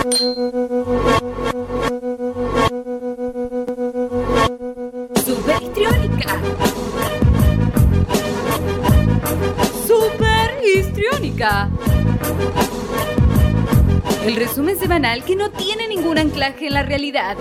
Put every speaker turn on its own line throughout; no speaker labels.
Super histriónica. Super histriónica. El resumen semanal que no tiene ningún anclaje en la realidad.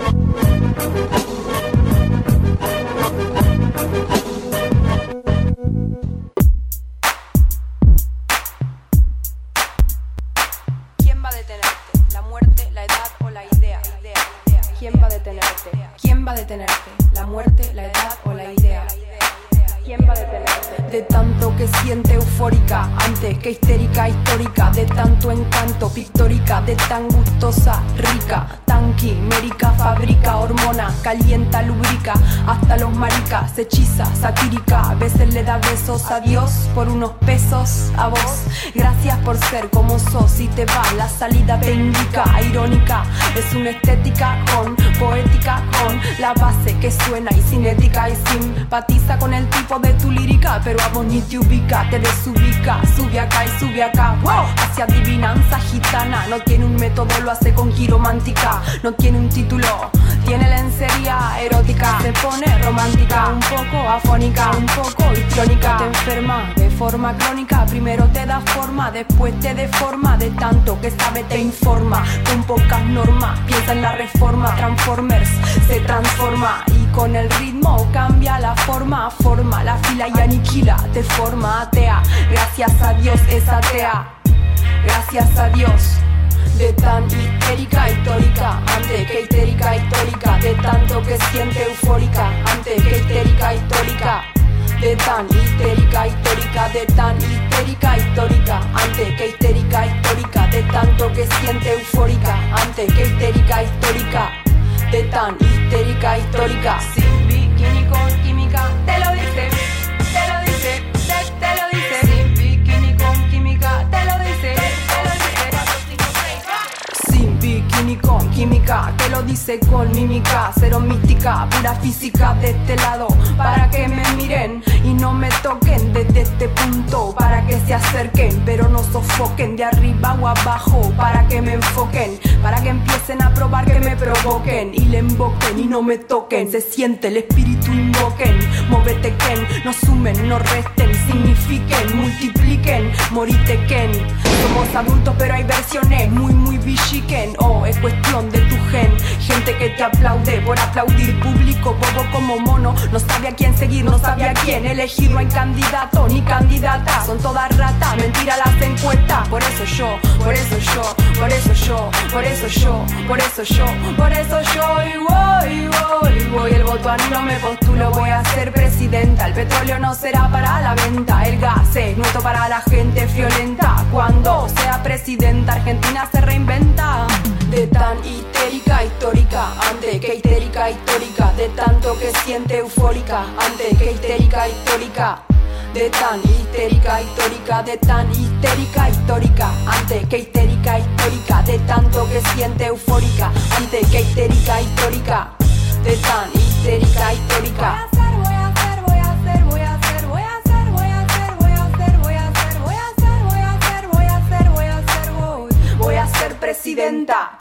¿Quién va a detenerte? ¿La muerte, la edad o la idea? ¿Quién va a detenerte? ¿Quién va a detenerte? ¿La muerte, la edad o la idea? ¿Quién va a detenerte? De tanto que siente eufórica, antes que histérica, histórica, de tanto encanto, pictórica, de tan gustosa, rica, tan quimérica, fabrica, hormona, calienta, lubrica, hasta los maricas, hechiza, satírica, a veces le da besos a Dios por unos pesos a vos. Gracias por ser como sos, y te va, la salida te indica, irónica, es una estética con poética, con la base que suena y cinética y simpatiza con el tipo de tu lírica, pero a vos ni te ubica, te desubica, sube acá y sube acá, wow, hacia adivinanza gitana, no tiene un método, lo hace con quiromántica, no tiene un título, tiene lencería erótica, se pone romántica, un poco afónica, un poco histriónica, te enferma de forma crónica, primero te da forma, después te deforma, de tanto que sabe te informa, con pocas normas, piensa en la reforma, Transformers se transforma y con el ritmo cambia la forma, forma la fila y aniquila, te forma atea, gracias a Dios es atea, gracias a Dios. De tan histérica, histórica, antes que histérica, histórica, de tanto que siente eufórica, antes que histérica, histórica, de tan histérica, histórica, de tan histérica, histórica, antes que histérica, histórica, de tanto que siente eufórica, antes que histérica, histórica, de tan histérica, histórica, sin bikini con química, te lo dice, te lo dice, te lo dice, sin bikini con química, te lo dice, te lo dice, 4, 5, 6, sin bikini con química, te lo dice con mímica, cero mística, pura física de este lado, para que me miren y no me toquen desde este punto, para que se acerquen pero no sofoquen, de arriba o abajo, para que me enfoquen, para que empiecen a probar, que me provoquen y le invoquen y no me toquen, se siente el espíritu, invoquen, móvete Ken, no sumen, no resten, signifiquen, multipliquen, moritequen, somos adultos pero hay versiones muy bichiquen, oh, es cuestión de tu gen, gente que te aplaude por aplaudir, público bobo como mono, no sabe a quién seguir, no sabe a quién elegir, no hay candidato ni candidata, son todas ratas, mentira las encuestas, por eso yo, por eso yo, por eso yo, por eso yo, por eso yo, por eso yo, y voy, el voto no me postulo, voy a ser presidenta, el petróleo no será para la venta, el gas es nuestro para la gente friolenta, cuando sea presidenta Argentina se reinventa, de tan histérica, histórica, antes que histérica, histórica, de tanto que siente eufórica, antes que histérica, histórica, de tan histérica, histórica, de tan histérica, histórica, antes que histérica, histórica, de tanto que siente eufórica, antes que histérica, histórica, de tan histérica, histórica. Voy a ser presidenta.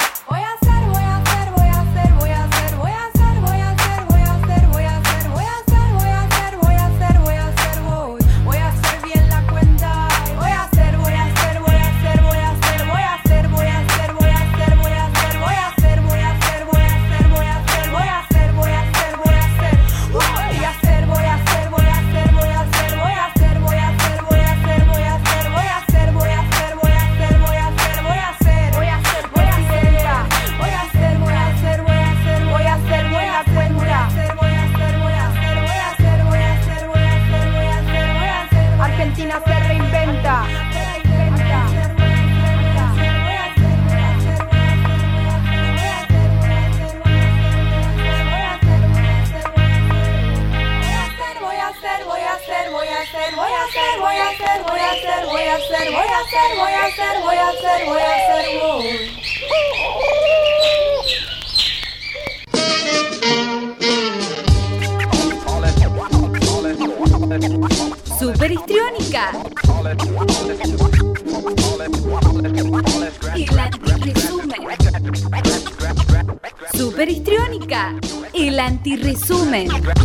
Super histriónica. Irlanda resume. Super histriónica, el antirresumen.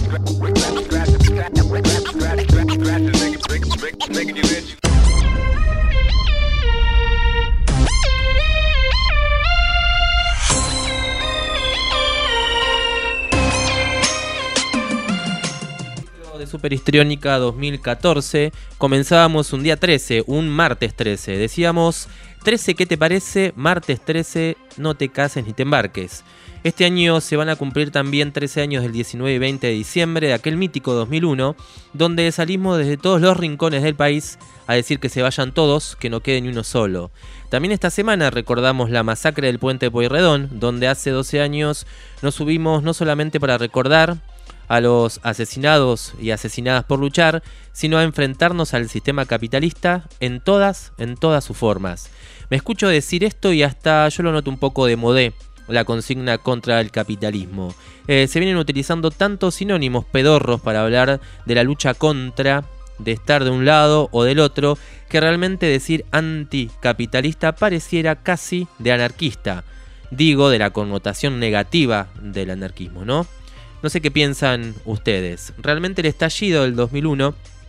De Super Histriónica 2014 comenzábamos un día 13, un martes 13. Decíamos, 13, ¿qué te parece? Martes 13, no te cases ni te embarques. Este año se van a cumplir también 13 años del 19 y 20 de diciembre de aquel mítico 2001, donde salimos desde todos los rincones del país a decir que se vayan todos, que no quede ni uno solo. También esta semana recordamos la masacre del Puente Pueyrredón, donde hace 12 años nos subimos no solamente para recordar a los asesinados y asesinadas por luchar, sino a enfrentarnos al sistema capitalista en todas sus formas. Me escucho decir esto y hasta yo lo noto un poco de modé, la consigna contra el capitalismo. Se vienen utilizando tantos sinónimos pedorros para hablar de la lucha contra, de estar de un lado o del otro, que realmente decir anticapitalista pareciera casi de anarquista. Digo, de la connotación negativa del anarquismo, ¿no? No sé qué piensan ustedes. Realmente el estallido del 2001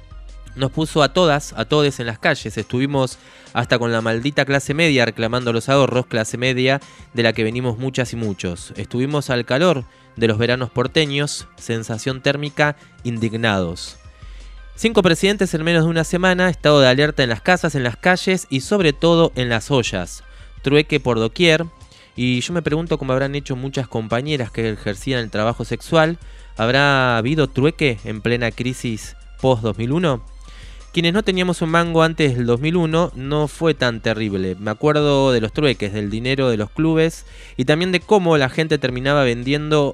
nos puso a todos en las calles. Estuvimos hasta con la maldita clase media reclamando los ahorros, clase media de la que venimos muchas y muchos. Estuvimos al calor de los veranos porteños, sensación térmica, indignados. 5 presidentes en menos de una semana, estado de alerta en las casas, en las calles y sobre todo en las ollas. Trueque por doquier. Y yo me pregunto cómo habrán hecho muchas compañeras que ejercían el trabajo sexual. ¿Habrá habido trueque en plena crisis post-2001? Quienes no teníamos un mango antes del 2001 no fue tan terrible. Me acuerdo de los trueques, del dinero de los clubes y también de cómo la gente terminaba vendiendo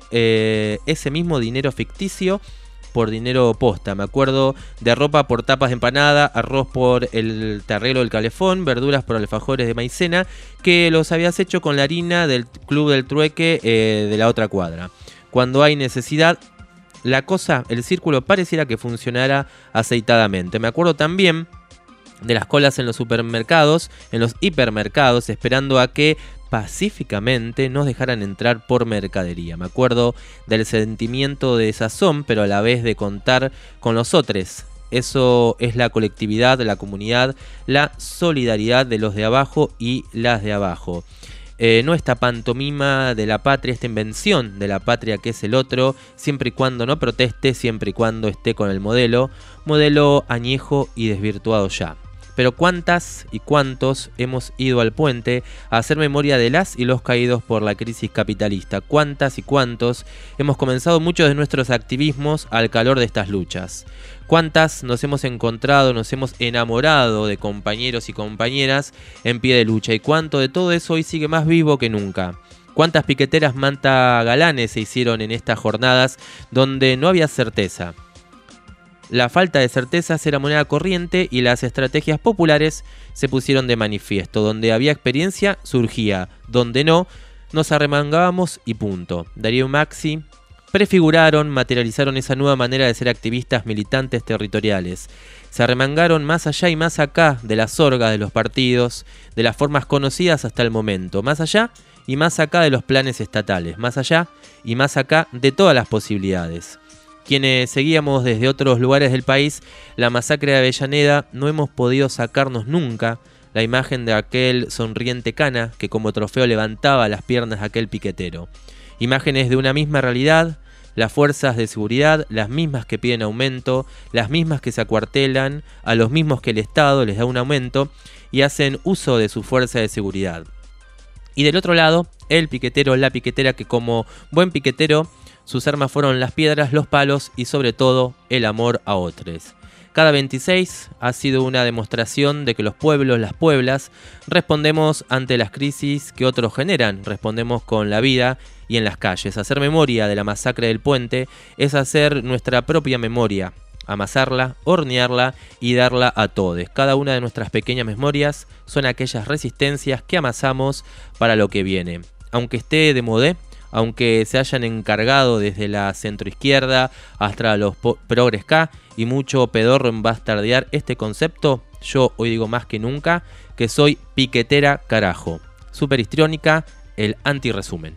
ese mismo dinero ficticio por dinero posta. Me acuerdo de ropa por tapas de empanada, arroz por el terrero del calefón, verduras por alfajores de maicena, que los habías hecho con la harina del club del trueque de la otra cuadra. Cuando hay necesidad, la cosa, el círculo pareciera que funcionara aceitadamente. Me acuerdo también de las colas en los supermercados, en los hipermercados, esperando a que pacíficamente nos dejaran entrar por mercadería. Me acuerdo del sentimiento de desazón, pero a la vez de contar con los otros. Eso es la colectividad, la comunidad, la solidaridad de los de abajo y las de abajo. No esta pantomima de la patria, esta invención de la patria que es el otro, siempre y cuando no proteste, siempre y cuando esté con el modelo añejo y desvirtuado ya. Pero ¿cuántas y cuántos hemos ido al puente a hacer memoria de las y los caídos por la crisis capitalista? ¿Cuántas y cuántos hemos comenzado muchos de nuestros activismos al calor de estas luchas? ¿Cuántas nos hemos encontrado, nos hemos enamorado de compañeros y compañeras en pie de lucha? ¿Y cuánto de todo eso hoy sigue más vivo que nunca? ¿Cuántas piqueteras manta galanes se hicieron en estas jornadas donde no había certeza? La falta de certezas era moneda corriente y las estrategias populares se pusieron de manifiesto. Donde había experiencia, surgía. Donde no, nos arremangábamos y punto. Darío y Maxi prefiguraron, materializaron esa nueva manera de ser activistas militantes territoriales. Se arremangaron más allá y más acá de las orgas de los partidos, de las formas conocidas hasta el momento. Más allá y más acá de los planes estatales. Más allá y más acá de todas las posibilidades. Quienes seguíamos desde otros lugares del país la masacre de Avellaneda, no hemos podido sacarnos nunca la imagen de aquel sonriente cana que como trofeo levantaba las piernas de aquel piquetero. Imágenes de una misma realidad, las fuerzas de seguridad, las mismas que piden aumento, las mismas que se acuartelan, a los mismos que el Estado les da un aumento y hacen uso de su fuerza de seguridad. Y del otro lado, el piquetero, la piquetera que como buen piquetero, sus armas fueron las piedras, los palos y sobre todo el amor a otros. Cada 26 ha sido una demostración de que los pueblos, las pueblas, respondemos ante las crisis que otros generan, respondemos con la vida y en las calles. Hacer memoria de la masacre del puente es hacer nuestra propia memoria, amasarla, hornearla y darla a todos. Cada una de nuestras pequeñas memorias son aquellas resistencias que amasamos para lo que viene. Aunque esté de modé, aunque se hayan encargado desde la centroizquierda hasta los progres K y mucho pedorro en bastardear este concepto, yo hoy digo más que nunca que soy piquetera carajo. Super histriónica, el antiresumen.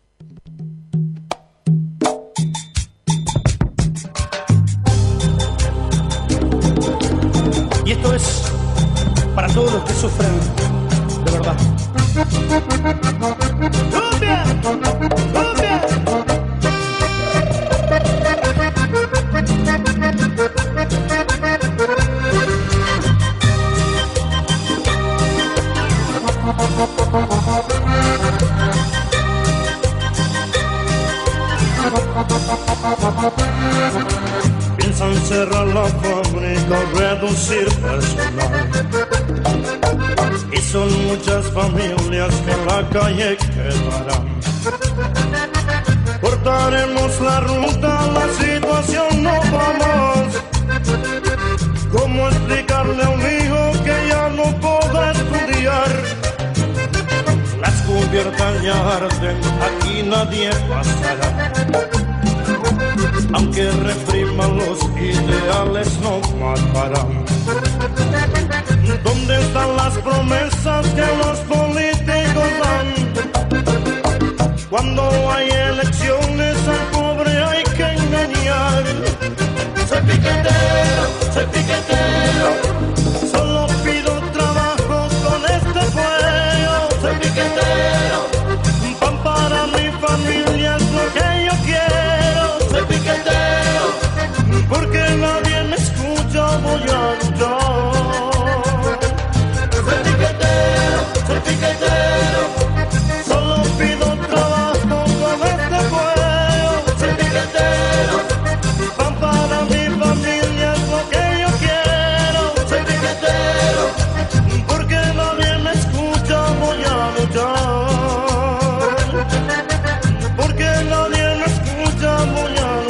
Y esto es para todos los que sufren de verdad. ¡Cumbia! ¡Cumbia! Piensan cerrar la fábrica, reducir personal. Y son muchas familias que en la calle quedarán. Cortaremos la ruta, la situación no va más. ¿Cómo explicarle a un hijo que ya no podrá estudiar? Las cubiertas ya arden, aquí nadie pasará. Aunque repriman los ideales no matarán. ¿Dónde están las promesas que los políticos dan? Cuando hay elecciones al pobre hay que engañar. Soy piquetero, solo pido trabajo con este fuego. Soy piquetero, pan para mi familia es lo que yo quiero. Soy piquetero, porque nadie me escucha, voy a luchar. Soy piquetero, solo pido trabajo con este fuego. Soy piquetero, pan para mi familia es lo que yo quiero. Soy piquetero, porque nadie me escucha, voy a luchar. Porque nadie me escucha, voy a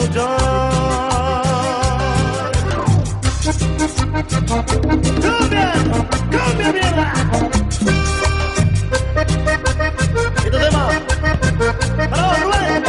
luchar. ¡Cambia! ¡Cambia, mierda! Este tema para vos, Rubén.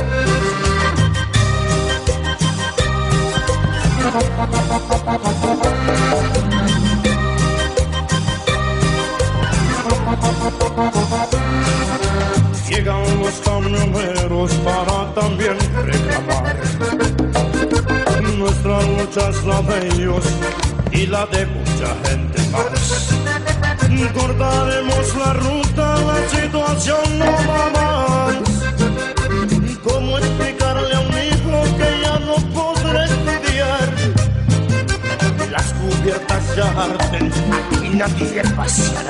Llegan los camioneros para también reclamar. Nuestra lucha es la de ellos y la de mucha gente más. Cortaremos la ruta, la situación no va más. ¿Cómo explicarle a un hijo que ya no podrá estudiar? Las cubiertas ya arden, aquí nadie pasará.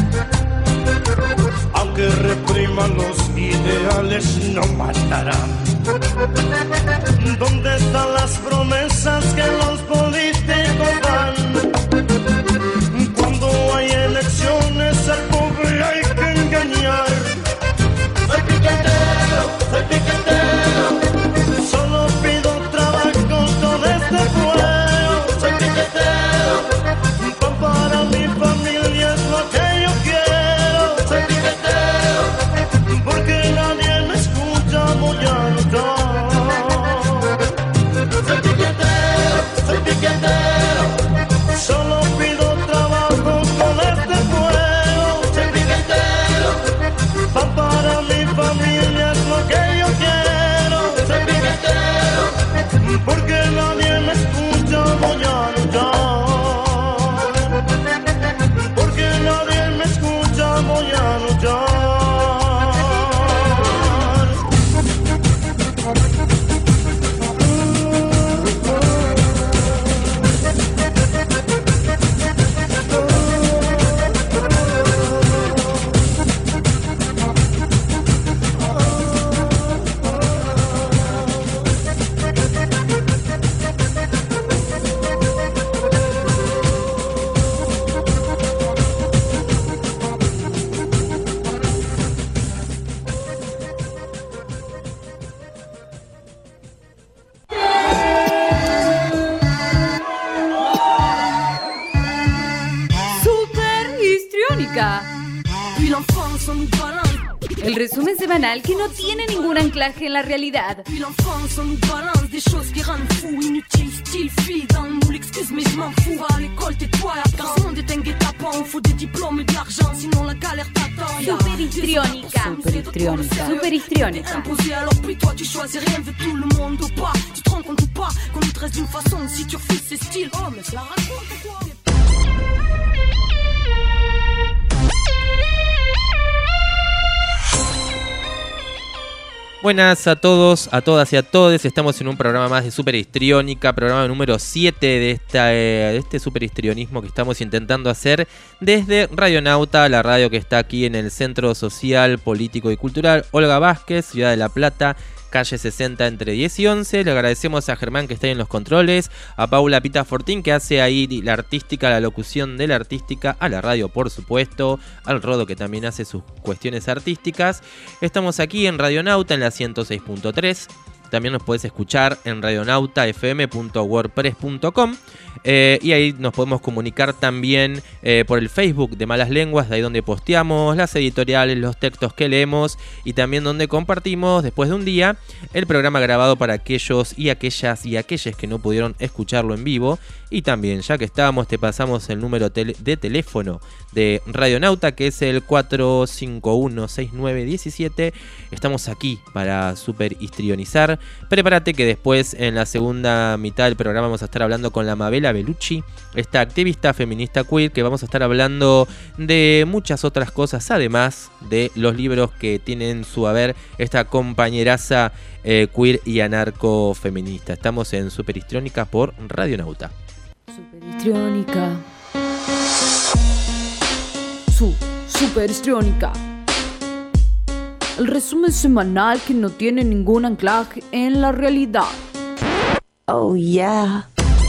Aunque repriman los ideales no matarán. ¿Dónde están las promesas que los políticos dan? Cuando hay elecciones al pobre hay que engañar. Soy piquetero, solo pido trabajo con este fuego. Soy piquetero, pan para mi familia es lo que yo quiero. Soy piquetero, porque nadie me escucha, voy a luchar. Soy piquetero,
El resumen semanal que no tiene ningún anclaje en la realidad.
Puis l'enfance, on nous balance des choses qui rendent fou. Inutile, style, fille dans le moule, excuse mais je m'en fous. À l'école, tais-toi, car ce monde est un guet-apens. Faut des diplômes et de l'argent, sinon la galère t'attend.
Super histriónica. Super histriónica.
Imposé, alors puis toi tu choisis rien, veut tout le monde ou pas. Tu te rends compte ou pas qu'on nous dresse d'une façon. Si tu refuses c'est style, oh mais je la raconte quoi.
Buenas a todos, a todas y a todes. Estamos en un programa más de Super Histriónica, programa número 7 de este super histrionismo que estamos intentando hacer desde Radionauta, la radio que está aquí en el Centro Social, Político y Cultural Olga Vázquez, Ciudad de La Plata, calle 60 entre 10 y 11. Le agradecemos a Germán que está ahí en los controles, a Paula Pita Fortín que hace ahí la artística, la locución de la artística, a la radio por supuesto, al Rodo que también hace sus cuestiones artísticas. Estamos aquí en Radionauta en la 106.3. También nos puedes escuchar en radionautafm.wordpress.com y ahí nos podemos comunicar también por el Facebook de Malas Lenguas, de ahí donde posteamos las editoriales, los textos que leemos y también donde compartimos después de un día el programa grabado para aquellos y aquellas y aquellas que no pudieron escucharlo en vivo. Y también, ya que estábamos, te pasamos el número de teléfono de Radionauta, que es el 451-6917. Estamos aquí para super histrionizar. Prepárate que después, en la segunda mitad del programa, vamos a estar hablando con la Mabela Bellucci, esta activista feminista queer, que vamos a estar hablando de muchas otras cosas, además de los libros que tiene en su haber esta compañeraza queer y anarcofeminista. Estamos en Super Histriónica por Radionauta.
Super histriónica. Super histriónica. El resumen semanal que no tiene ningún anclaje en la realidad.
Oh yeah.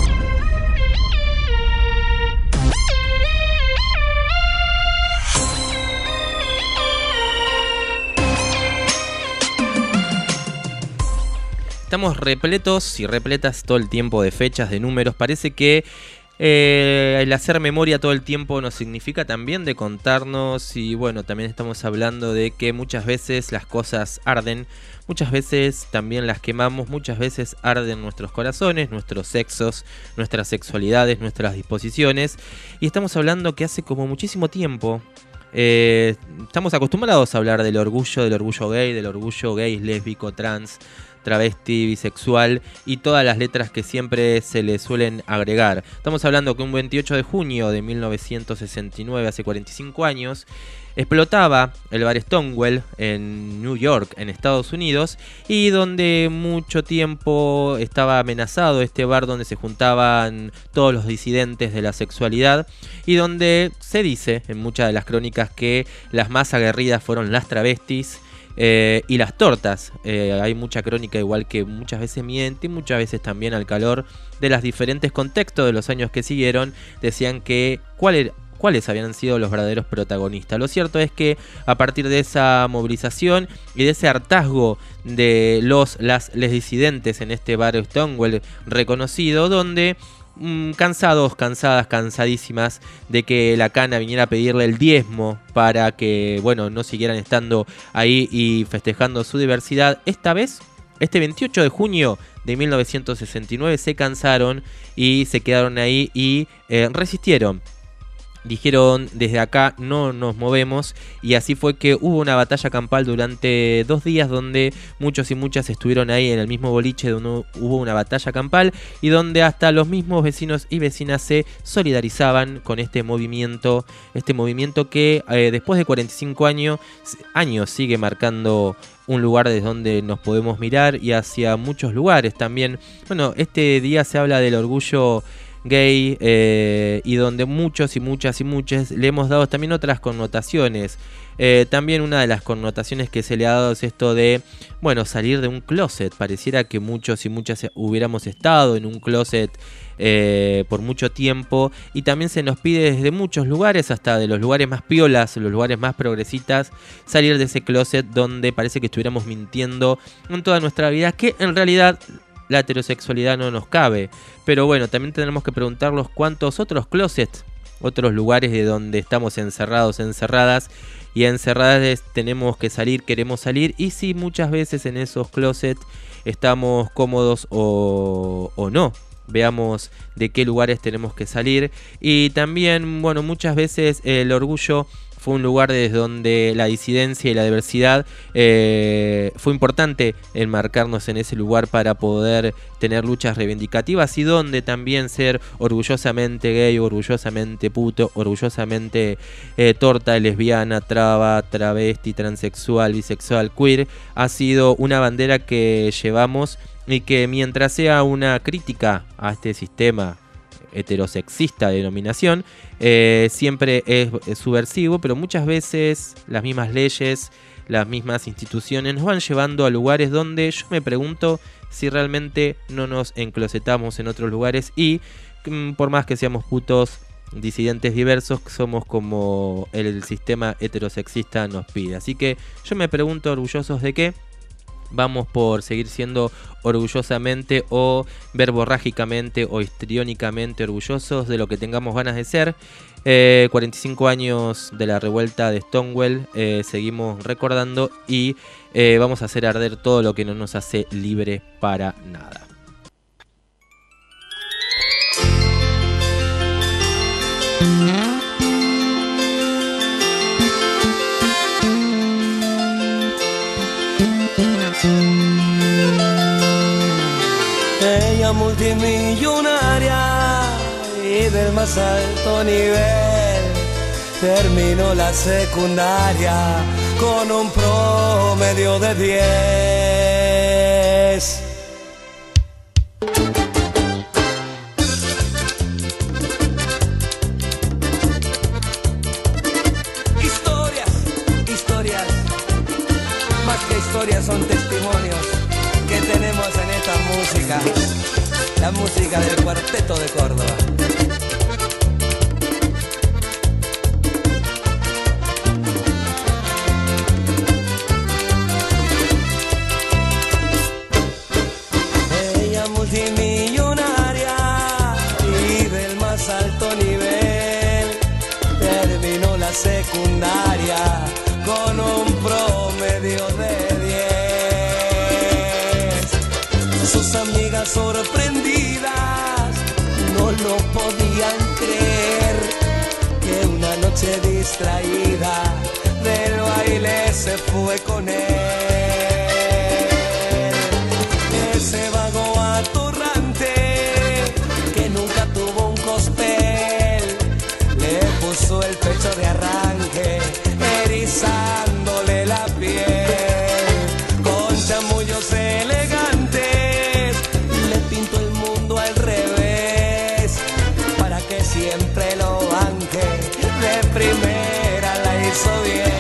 Estamos repletos y repletas todo el tiempo de fechas, de números. Parece que el hacer memoria todo el tiempo nos significa también de contarnos. Y bueno, también estamos hablando de que muchas veces las cosas arden, muchas veces también las quemamos, muchas veces arden nuestros corazones, nuestros sexos, nuestras sexualidades, nuestras disposiciones. Y estamos hablando que hace como muchísimo tiempo estamos acostumbrados a hablar del orgullo gay, del orgullo gay, lésbico, trans, travesti, bisexual y todas las letras que siempre se le suelen agregar. Estamos hablando que un 28 de junio de 1969, hace 45 años, explotaba el bar Stonewall en New York, en Estados Unidos, y donde mucho tiempo estaba amenazado este bar donde se juntaban todos los disidentes de la sexualidad y donde se dice en muchas de las crónicas que las más aguerridas fueron las travestis y las tortas. Hay mucha crónica igual que muchas veces miente y muchas veces también al calor de los diferentes contextos de los años que siguieron decían que cuáles habían sido los verdaderos protagonistas. Lo cierto es que a partir de esa movilización y de ese hartazgo de las disidentes en este bar Stonewall reconocido, donde cansadísimas de que la cana viniera a pedirle el diezmo para que, bueno, no siguieran estando ahí y festejando su diversidad. Esta vez, este 28 de junio de 1969, se cansaron y se quedaron ahí y resistieron. Dijeron, desde acá no nos movemos, y así fue que hubo una batalla campal durante 2 días donde muchos y muchas estuvieron ahí en el mismo boliche donde hubo una batalla campal y donde hasta los mismos vecinos y vecinas se solidarizaban con este movimiento que después de 45 años sigue marcando un lugar desde donde nos podemos mirar y hacia muchos lugares también. Bueno, este día se habla del orgullo gay y donde muchos y muchas le hemos dado también otras connotaciones. También una de las connotaciones que se le ha dado es esto de, bueno, salir de un closet. Pareciera que muchos y muchas hubiéramos estado en un closet por mucho tiempo, y también se nos pide desde muchos lugares, hasta de los lugares más piolas, los lugares más progresistas, salir de ese closet donde parece que estuviéramos mintiendo en toda nuestra vida, que en realidad la heterosexualidad no nos cabe. Pero bueno, también tenemos que preguntarnos cuántos otros closets otros lugares de donde estamos encerrados, encerradas y encerradas, tenemos que salir, queremos salir, y sí, muchas veces en esos closets estamos cómodos o no. Veamos de qué lugares tenemos que salir. Y también, bueno, muchas veces el orgullo fue un lugar desde donde la disidencia y la diversidad fue importante enmarcarnos en ese lugar para poder tener luchas reivindicativas, y donde también ser orgullosamente gay, orgullosamente puto, orgullosamente torta, lesbiana, traba, travesti, transexual, bisexual, queer, ha sido una bandera que llevamos, y que mientras sea una crítica a este sistema heterosexista de denominación, siempre es subversivo, pero muchas veces las mismas leyes, las mismas instituciones nos van llevando a lugares donde yo me pregunto si realmente no nos enclosetamos en otros lugares, y por más que seamos putos, disidentes diversos, somos como el sistema heterosexista nos pide. Así que yo me pregunto, ¿orgullosos de qué? Vamos por seguir siendo orgullosamente o verborrágicamente o histriónicamente orgullosos de lo que tengamos ganas de ser. 45 años de la revuelta de Stonewall, seguimos recordando, y vamos a hacer arder todo lo que no nos hace libre para nada.
Ella multimillonaria y del más alto nivel, terminó la secundaria con un promedio de 10. Historias, más que historias son testimonios que tenemos en esta música, la música del Cuarteto de Córdoba. Ella multimillonaria y del más alto nivel, terminó la secundaria con un promedio de 10. Sus amigas sorprendidas no lo podían creer, que una noche distraída del baile se fue con él. Ese vago atorrante que nunca tuvo un cospel, le puso el pecho de arranque, erizándole la piel. Con chamullos elegantes le pintó el mundo al revés, para que siempre lo banque, de primera la hizo bien.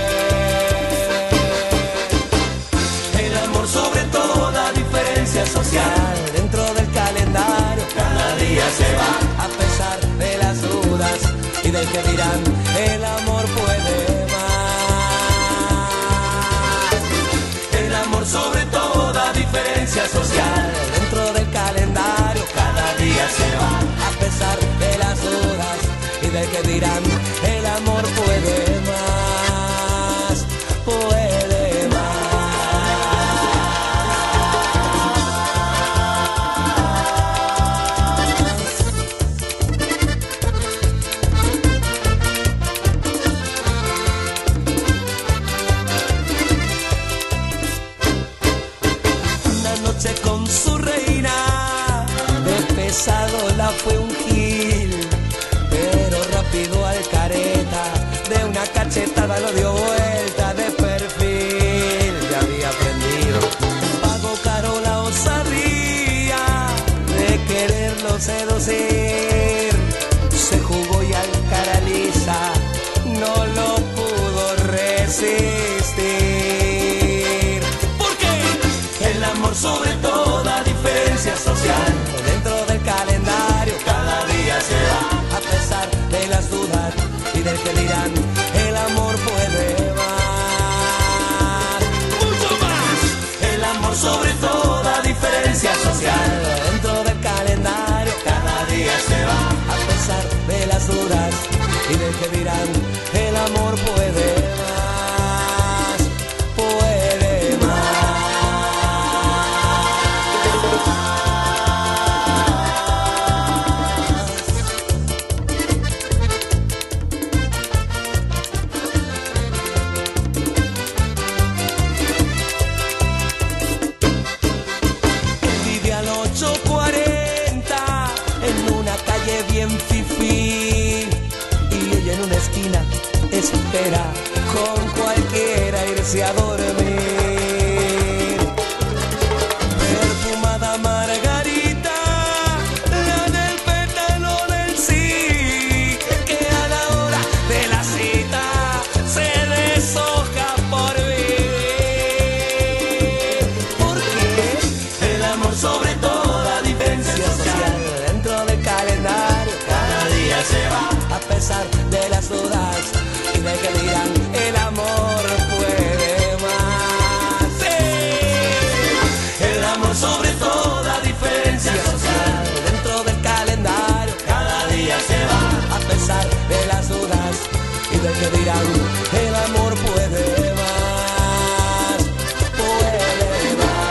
El amor sobre toda diferencia social, dentro del calendario cada día se va, a pesar de las dudas y del que dirán, el amor puede más. El amor sobre toda diferencia social, dentro del calendario cada día se va, a pesar de las dudas y del que dirán, el amor puede más, puede más. Con su reina, de pesado la fue un gil, pero rápido al careta, de una cachetada lo dio vuelta de perfil. Ya había aprendido, pagó caro la osadía de quererlo seducir, se jugó y al cara lisa no lo pudo resistir. Porque el amor sobre toda diferencia social, dentro del calendario cada día se va, a pesar de las dudas y del que dirán, el amor puede más, mucho más. El amor sobre toda diferencia social, dentro del calendario cada día se va, a pesar de las dudas que dirán, el amor puede más, puede más. Vive al 840 en una calle bien fifí y ella en una esquina espera con cualquiera irse a dormir. Perfumada margarita, la del pétalo del sí, que a la hora de la cita se deshoja por vivir. Porque el amor sobre toda diferencia social dentro del calendario cada día se va, a pesar de las dudas y de que dirán, el amor puede más. Sí. El amor sobre toda diferencia social dentro del calendario cada día se va, a pesar de las dudas y de que dirán, el amor puede más, puede más.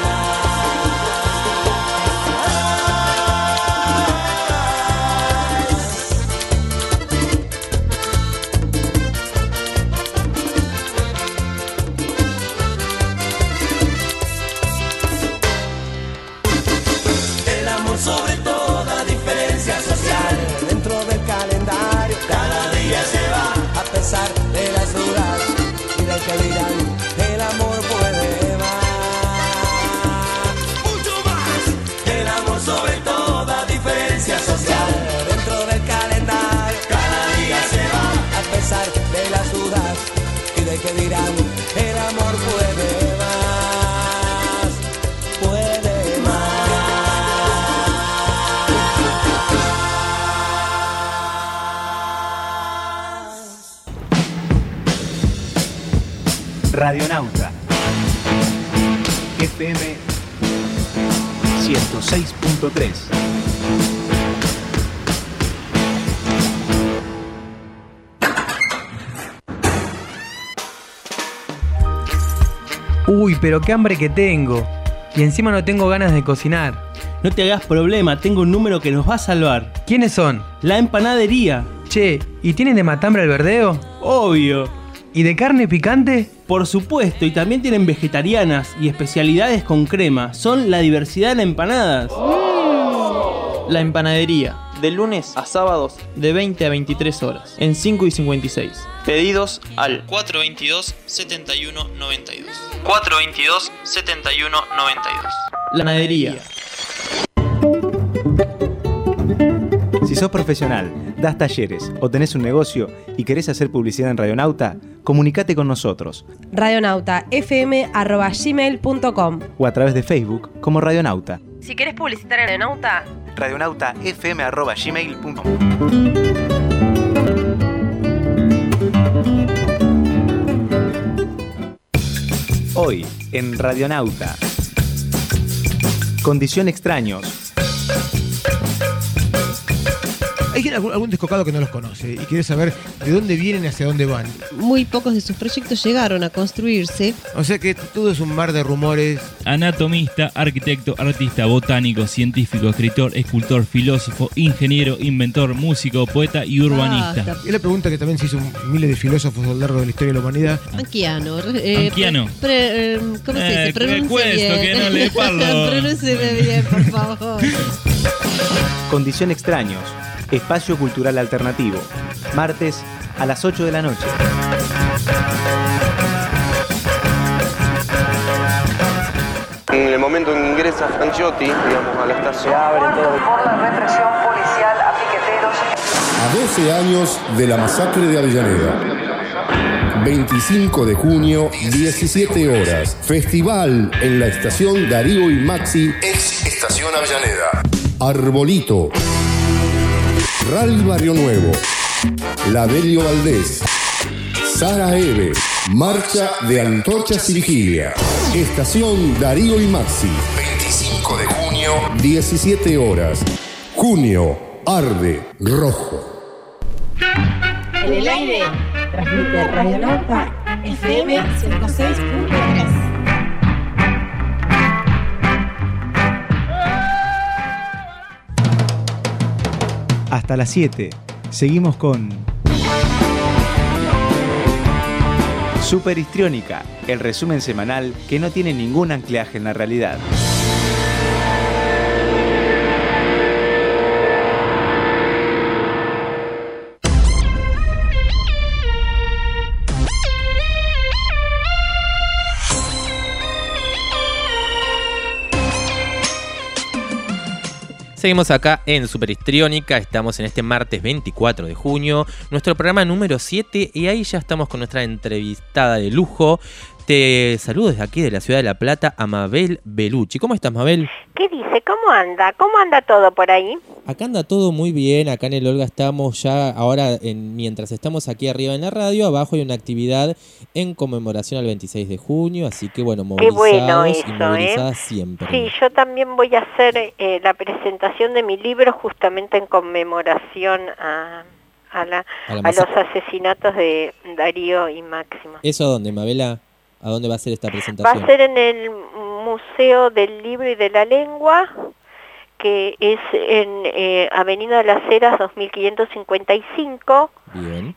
El amor sobre toda diferencia social dentro del calendario cada día se va, a pesar de las dudas y de que dirán, el amor puede más, mucho más. El amor sobre toda diferencia social dentro del calendario cada día se va, a pesar de las dudas y de que dirán, el amor puede más, puede más.
Radionauta FM 106.3.
Uy, pero qué hambre que tengo. Y encima no tengo ganas de cocinar.
No te hagas problema, tengo un número que nos va a salvar.
¿Quiénes son?
La empanadería.
Che, ¿y tienen de matambre al verdeo?
Obvio.
¿Y de carne picante?
Por supuesto, y también tienen vegetarianas y especialidades con crema. Son la diversidad en empanadas.
La empanadería, de lunes a sábados, de 20 a 23 horas, en 5 y 56. Pedidos al 422-7192. 422-7192. La panadería.
Si sos profesional, das talleres o tenés un negocio y querés hacer publicidad en Radionauta, comunicate con nosotros.
radionautafm@gmail.com
O a través de Facebook como Radionauta.
Si querés publicitar en Radionauta,
radionautafm@gmail.com. Hoy en Radionauta. Condición Extraños.
Hay algún descocado que no los conoce y quiere saber de dónde vienen y hacia dónde van.
Muy pocos de sus proyectos llegaron a construirse.
O sea que todo es un mar de rumores.
Anatomista, arquitecto, artista, botánico, científico, escritor, escultor, filósofo, ingeniero, inventor, músico, poeta y urbanista.
Es la pregunta que también se hizo miles de filósofos a lo largo de la historia de la humanidad.
Anchiano.
Anchiano.
¿Cómo se dice? Pronuncia bien.
Que no le parlo.
Pronúncieme bien, por favor.
Condición Extraños. Espacio Cultural Alternativo. Martes a las 8 de la noche.
En el momento en que ingresa Franciotti, digamos, a la estación. Se abre todo.
Por la represión policial a piqueteros.
A 12 años de la masacre de Avellaneda. 25 de junio, 17 horas. Festival en la estación Darío y Maxi, ex Estación Avellaneda. Arbolito. Rally Barrio Nuevo. Labelio Valdés. Sara Eve. Marcha de Antorchas y Vigilia. Estación Darío y Maxi. 25 de junio, 17 horas. Junio arde rojo.
el aire transmite Radionauta FM 106.3.
Hasta las 7. Seguimos con Super Histriónica, el resumen semanal que no tiene ningún anclaje en la realidad.
Seguimos acá en Super Histriónica, estamos en este martes 24 de junio, nuestro programa número 7 y ahí ya estamos con nuestra entrevistada de lujo. Te saludo desde aquí de la ciudad de La Plata a Mabel Bellucci. ¿Cómo estás, Mabel?
¿Qué dice? ¿Cómo anda? ¿Cómo anda todo por ahí?
Acá anda todo muy bien, acá en el Olga estamos ya, ahora mientras estamos aquí arriba en la radio, abajo hay una actividad en conmemoración al 26 de junio, así que bueno, movilizados y movilizadas siempre.
Sí, yo también voy a hacer la presentación de mi libro justamente en conmemoración a los asesinatos de Darío y Máximo.
¿Eso a dónde, Mabela? ¿A dónde va a ser esta presentación?
Va a ser en el Museo del Libro y de la Lengua, que es en Avenida de las Heras 2555.
Bien.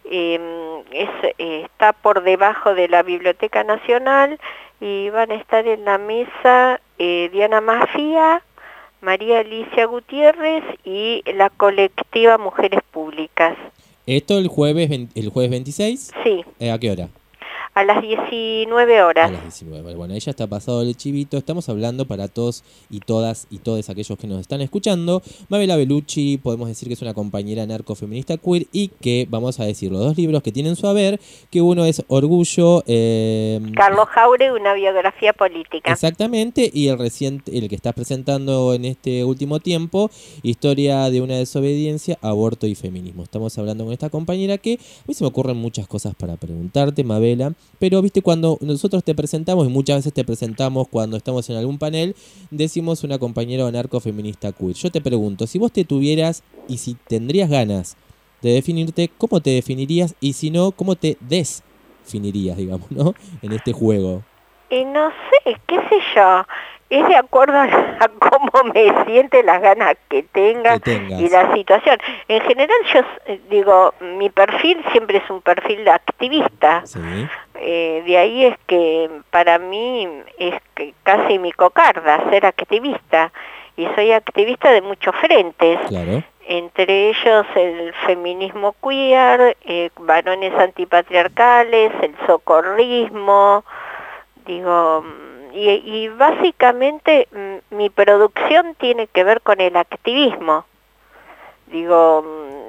Está por debajo de la Biblioteca Nacional y van a estar en la mesa Diana Mafia, María Alicia Gutiérrez y la colectiva Mujeres Públicas.
¿Esto el jueves 26?
Sí.
¿A qué hora?
A las 19 horas.
A las 19. Bueno, ella está pasado el chivito. Estamos hablando para todos y todas y todos aquellos que nos están escuchando. Mabel Bellucci, podemos decir que es una compañera anarcofeminista queer y que, vamos a decir, los dos libros que tienen su haber, que uno es Orgullo...
Carlos Jaure, una biografía política.
Exactamente, y el que estás presentando en este último tiempo, Historia de una desobediencia, aborto y feminismo. Estamos hablando con esta compañera que a mí se me ocurren muchas cosas para preguntarte, Mabela. Pero, viste, cuando nosotros te presentamos, y muchas veces te presentamos cuando estamos en algún panel, decimos una compañera anarcofeminista queer. Yo te pregunto, si vos te tuvieras y si tendrías ganas de definirte, ¿cómo te definirías? Y si no, ¿cómo te desfinirías, digamos, ¿no? En este juego.
No sé, qué sé yo. Es de acuerdo a cómo me siente, las ganas que tenga y la situación. En general yo digo, mi perfil siempre es un perfil de activista.
Sí.
De ahí es que para mí es que casi mi cocarda ser activista. Y soy activista de muchos frentes.
Claro.
Entre ellos el feminismo queer, varones antipatriarcales, el socorrismo, digo... Y básicamente mi producción tiene que ver con el activismo. Digo,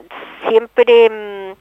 siempre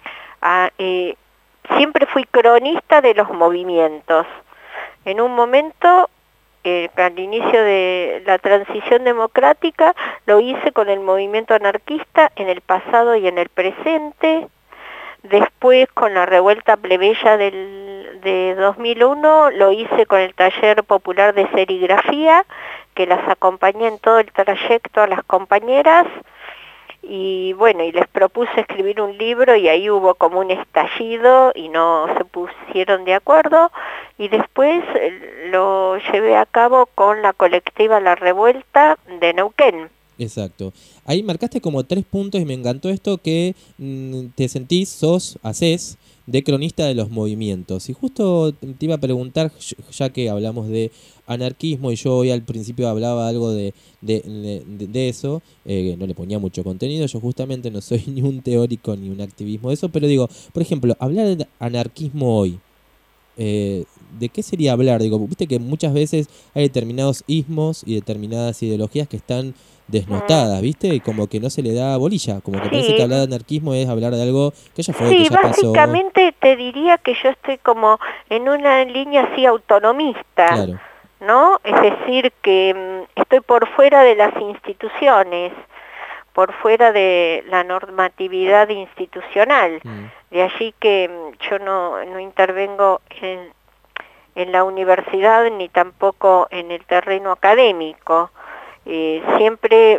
fui cronista de los movimientos. En un momento, al inicio de la transición democrática, lo hice con el movimiento anarquista en el pasado y en el presente. Después, con la revuelta plebeya de 2001, lo hice con el taller popular de serigrafía, que las acompañé en todo el trayecto a las compañeras, y bueno, y les propuse escribir un libro, y ahí hubo como un estallido, y no se pusieron de acuerdo, y después lo llevé a cabo con la colectiva La Revuelta de Neuquén.
Exacto. Ahí marcaste como 3 puntos y me encantó esto que te sentís, hacés de cronista de los movimientos. Y justo te iba a preguntar, ya que hablamos de anarquismo y yo hoy al principio hablaba algo de eso, no le ponía mucho contenido, yo justamente no soy ni un teórico ni un activismo de eso, pero digo, por ejemplo, hablar de anarquismo hoy, ¿de qué sería hablar? Digo, viste que muchas veces hay determinados ismos y determinadas ideologías que están desnotadas, ¿viste? Y como que no se le da bolilla, como que parece que hablar de anarquismo es hablar de algo que ya fue, que ya pasó. Sí,
básicamente te diría que yo estoy como en una línea así autonomista, claro, ¿no? Es decir, que estoy por fuera de las instituciones, por fuera de la normatividad institucional. De allí que yo no intervengo en la universidad ni tampoco en el terreno académico. Siempre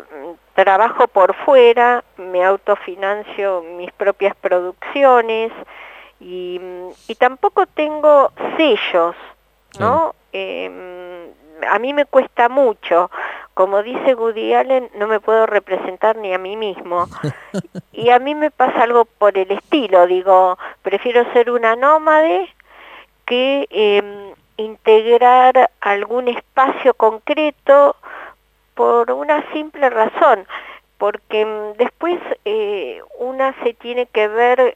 trabajo por fuera, me autofinancio mis propias producciones y tampoco tengo sellos, ¿no? A mí me cuesta mucho. Como dice Woody Allen, no me puedo representar ni a mí mismo. Y a mí me pasa algo por el estilo, digo, prefiero ser una nómade que integrar algún espacio concreto por una simple razón, porque después una se tiene que ver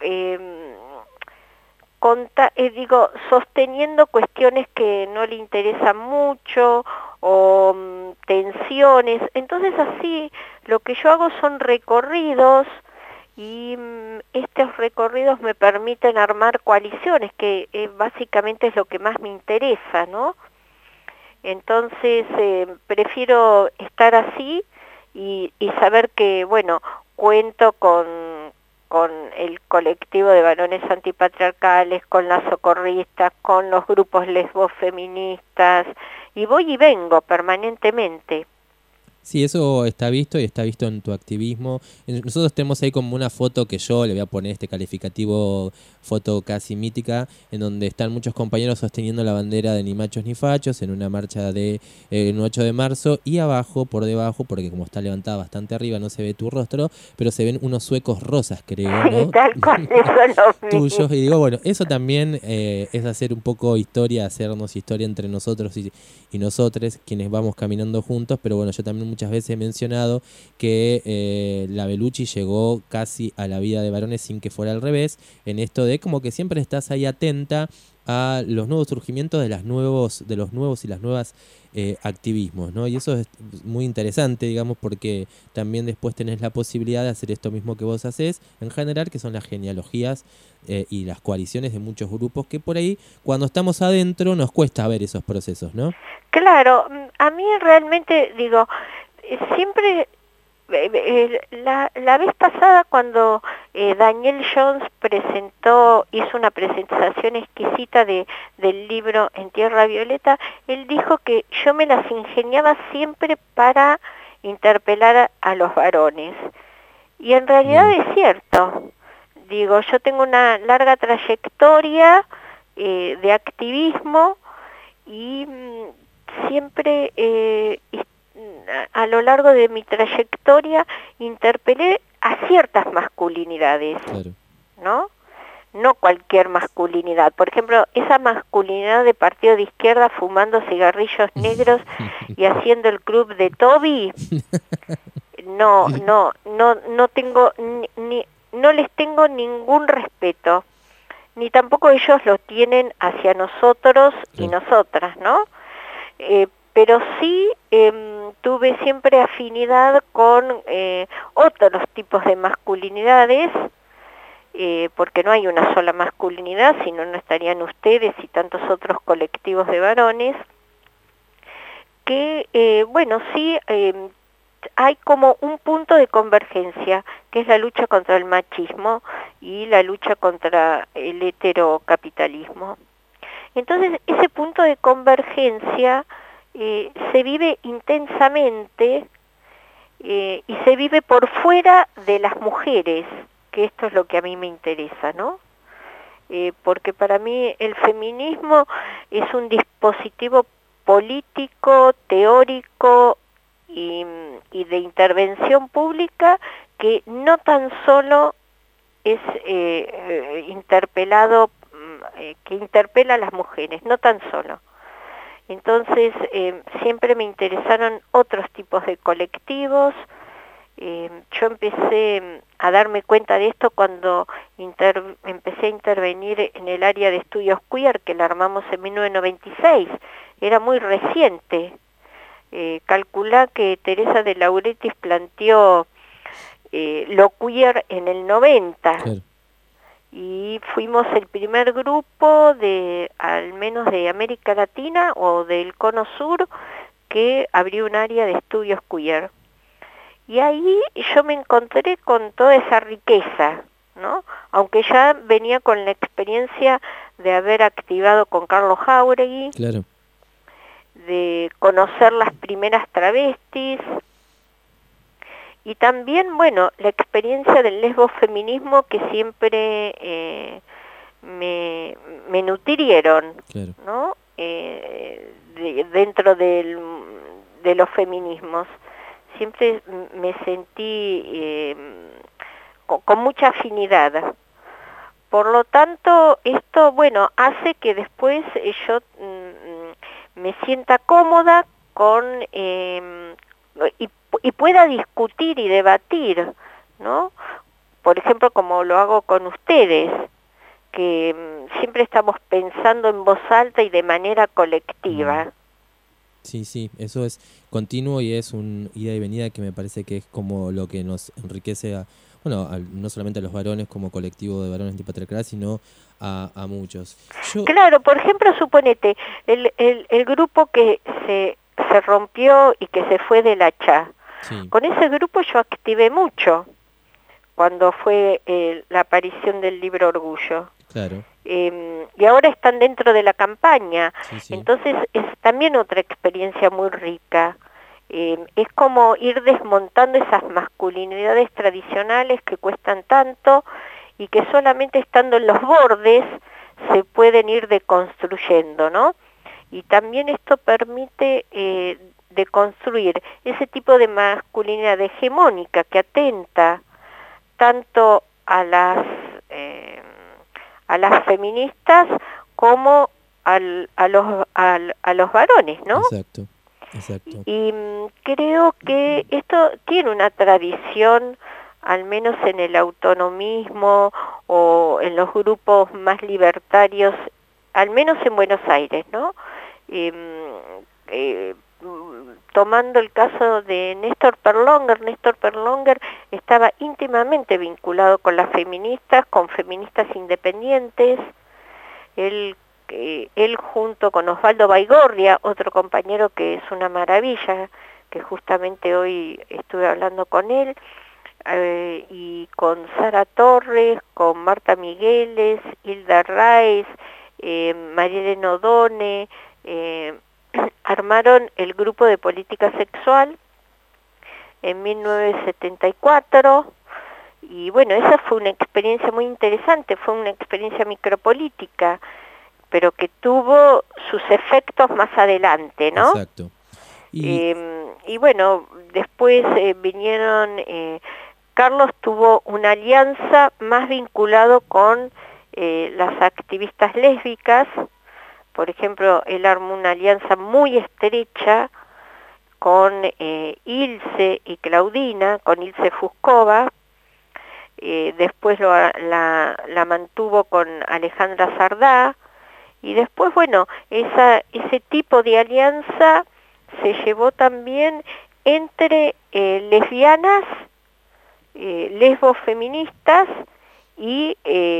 sosteniendo cuestiones que no le interesan mucho o tensiones. Entonces así lo que yo hago son recorridos y estos recorridos me permiten armar coaliciones, que básicamente es lo que más me interesa, ¿no? Entonces prefiero estar así y saber que, bueno, cuento con el colectivo de varones antipatriarcales, con las socorristas, con los grupos lesbos feministas, y voy y vengo permanentemente.
Sí, eso está visto y está visto en tu activismo. Nosotros tenemos ahí como una foto que yo le voy a poner este calificativo, foto casi mítica, en donde están muchos compañeros sosteniendo la bandera de Ni Machos Ni Fachos en una marcha de un 8 de marzo, y abajo, por debajo, porque como está levantada bastante arriba no se ve tu rostro, pero se ven unos suecos rosas, creo, ¿no?
Sí, tal cual, eso lo vi.
Tuyos, y digo, bueno, eso también es hacer un poco historia, hacernos historia entre nosotros y nosotros, quienes vamos caminando juntos, pero bueno, yo también muchas veces he mencionado que la Belucci llegó casi a la vida de varones sin que fuera al revés, en esto de como que siempre estás ahí atenta a los nuevos surgimientos de los nuevos y las nuevas activismos, ¿no? Y eso es muy interesante, digamos, porque también después tenés la posibilidad de hacer esto mismo que vos hacés, en general, que son las genealogías y las coaliciones de muchos grupos que por ahí, cuando estamos adentro, nos cuesta ver esos procesos, ¿no?
Claro, a mí realmente, digo, siempre, la vez pasada cuando Daniel Jones hizo una presentación exquisita del libro En Tierra Violeta, él dijo que yo me las ingeniaba siempre para interpelar a los varones. Y en realidad es cierto. Digo, yo tengo una larga trayectoria de activismo y siempre a lo largo de mi trayectoria interpelé a ciertas masculinidades, claro, ¿no? No cualquier masculinidad. Por ejemplo, esa masculinidad de partido de izquierda fumando cigarrillos negros y haciendo el club de Toby, no tengo no les tengo ningún respeto, ni tampoco ellos lo tienen hacia nosotros y nosotras, ¿no? Pero sí tuve siempre afinidad con otros tipos de masculinidades, porque no hay una sola masculinidad, si no, no estarían ustedes y tantos otros colectivos de varones, que, bueno, sí hay como un punto de convergencia, que es la lucha contra el machismo y la lucha contra el heterocapitalismo. Entonces, ese punto de convergencia se vive intensamente y se vive por fuera de las mujeres, que esto es lo que a mí me interesa, ¿no? Porque para mí el feminismo es un dispositivo político, teórico y de intervención pública que no tan solo es interpelado, que interpela a las mujeres, no tan solo. Entonces, siempre me interesaron otros tipos de colectivos. Yo empecé a darme cuenta de esto cuando empecé a intervenir en el área de estudios queer, que la armamos en 1996. Era muy reciente. Calculá que Teresa de Lauretis planteó lo queer en el 90. Claro. Y fuimos el primer grupo al menos de América Latina o del Cono Sur, que abrió un área de estudios queer. Y ahí yo me encontré con toda esa riqueza, ¿no? Aunque ya venía con la experiencia de haber activado con Carlos Jáuregui, claro, de conocer las primeras travestis, y también, bueno, la experiencia del lesbofeminismo que siempre me nutrieron,
Claro.
¿no? Dentro de los feminismos. Siempre me sentí con mucha afinidad. Por lo tanto, esto, bueno, hace que después yo me sienta cómoda con y pueda discutir y debatir, ¿no? Por ejemplo, como lo hago con ustedes, que siempre estamos pensando en voz alta y de manera colectiva.
Sí, sí, eso es continuo y es un ida y venida que me parece que es como lo que nos enriquece no solamente a los varones como colectivo de varones antipatriarcal, sino a muchos.
Claro, por ejemplo, suponete, el grupo que se rompió y que se fue de la CHA.
Sí.
Con ese grupo yo activé mucho cuando fue la aparición del libro Orgullo.
Claro.
Y ahora están dentro de la campaña.
Sí.
Entonces es también otra experiencia muy rica. Es como ir desmontando esas masculinidades tradicionales que cuestan tanto y que solamente estando en los bordes se pueden ir deconstruyendo, ¿no? Y también esto permite deconstruir ese tipo de masculinidad hegemónica que atenta tanto a las feministas como a los varones, ¿no?
Exacto.
Y creo que esto tiene una tradición, al menos en el autonomismo o en los grupos más libertarios, al menos en Buenos Aires, ¿no? Tomando el caso de Néstor Perlonger estaba íntimamente vinculado con las feministas, con feministas independientes. Él junto con Osvaldo Baigorria, otro compañero que es una maravilla, que justamente hoy estuve hablando con él, y con Sara Torres, con Marta Migueles, Hilda Raiz, Marielena O'Donnell, armaron el grupo de política sexual en 1974 y bueno, esa fue una experiencia muy interesante, fue una experiencia micropolítica, pero que tuvo sus efectos más adelante, ¿no?
Exacto.
Y bueno, después vinieron, Carlos tuvo una alianza más vinculado con las activistas lésbicas. Por ejemplo, él armó una alianza muy estrecha con Ilse y Claudina, con Ilse Fuscova. Después la mantuvo con Alejandra Sardá. Y después, bueno, ese tipo de alianza se llevó también entre lesbianas, lesbofeministas y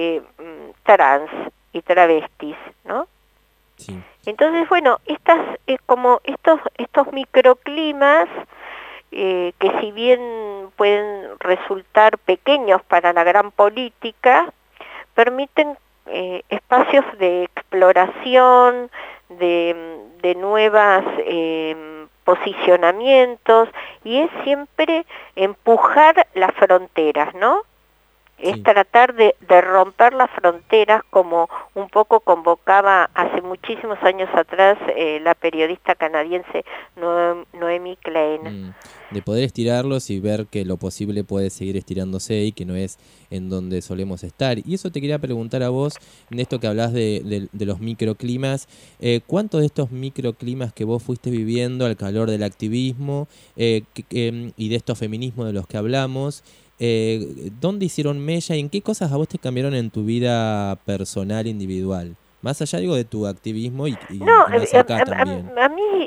trans y travestis, ¿no?
Sí.
Entonces, bueno, como estos microclimas que si bien pueden resultar pequeños para la gran política, permiten espacios de exploración, de nuevas posicionamientos, y es siempre empujar las fronteras, ¿no? Es tratar de romper las fronteras, como un poco convocaba hace muchísimos años atrás la periodista canadiense Noemi Klein.
De poder estirarlos y ver que lo posible puede seguir estirándose y que no es en donde solemos estar. Y eso te quería preguntar a vos, en esto que hablas de los microclimas, ¿cuántos de estos microclimas que vos fuiste viviendo al calor del activismo y de estos feminismos de los que hablamos, ¿dónde hicieron mella y en qué cosas a vos te cambiaron en tu vida personal, individual? Más allá, digo, de tu activismo y más acá también.
A mí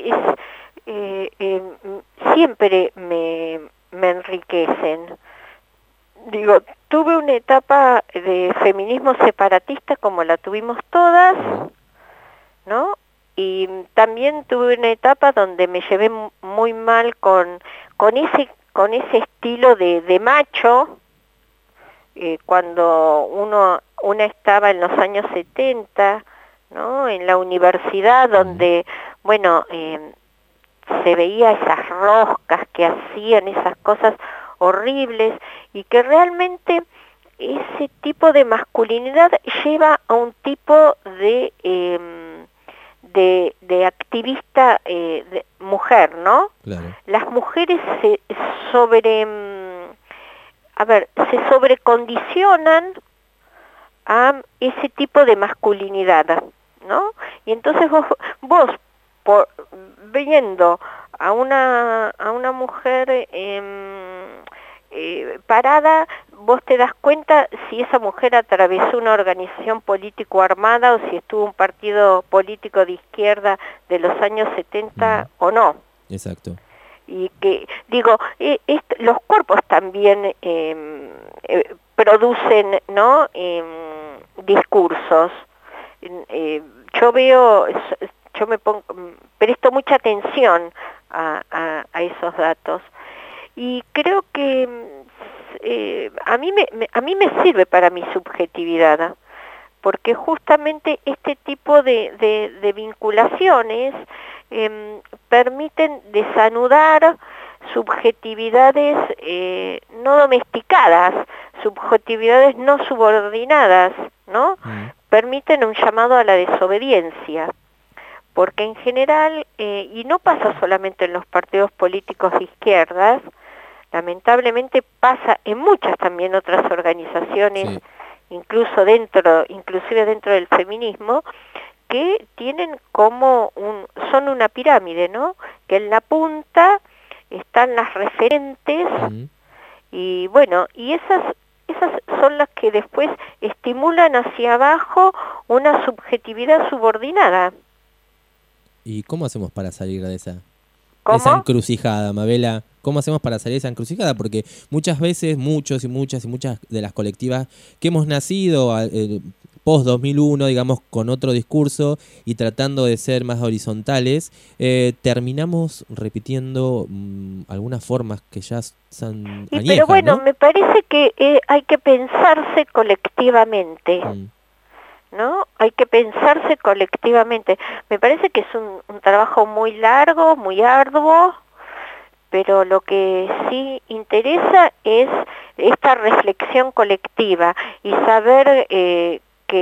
siempre me enriquecen. Digo, tuve una etapa de feminismo separatista como la tuvimos todas, ¿no? Y también tuve una etapa donde me llevé muy mal con ese estilo de macho, cuando una estaba en los años 70, ¿no? En la universidad, donde, bueno, se veía esas roscas que hacían, esas cosas horribles y que realmente ese tipo de masculinidad lleva a un tipo de activista de mujer, ¿no?
Claro.
Las mujeres se sobrecondicionan a ese tipo de masculinidad, ¿no? Y entonces vos viendo a una mujer parada, vos te das cuenta si esa mujer atravesó una organización político armada o si estuvo un partido político de izquierda de los años 70 o no.
Exacto.
Y que, digo, los cuerpos también producen, ¿no? Discursos. Yo presto mucha atención a esos datos. Y creo que a mí me sirve para mi subjetividad, porque justamente este tipo de vinculaciones permiten desanudar subjetividades no domesticadas, subjetividades no subordinadas, ¿no? Permiten un llamado a la desobediencia. Porque en general, y no pasa solamente en los partidos políticos de izquierdas, lamentablemente pasa en muchas también otras organizaciones, inclusive dentro del feminismo, que tienen son una pirámide, ¿no? Que en la punta están las referentes, y bueno, y esas son las que después estimulan hacia abajo una subjetividad subordinada.
¿Y cómo hacemos para salir de esa encrucijada, Mabela? ¿Cómo hacemos para salir de esa encrucijada? Porque muchas veces, muchas de las colectivas que hemos nacido post-2001, digamos, con otro discurso y tratando de ser más horizontales, terminamos repitiendo algunas formas que ya son añejas,
pero bueno,
¿no?
Me parece que hay que pensarse colectivamente. ¿No? Hay que pensarse colectivamente. Me parece que es un trabajo muy largo, muy arduo, pero lo que sí interesa es esta reflexión colectiva y saber que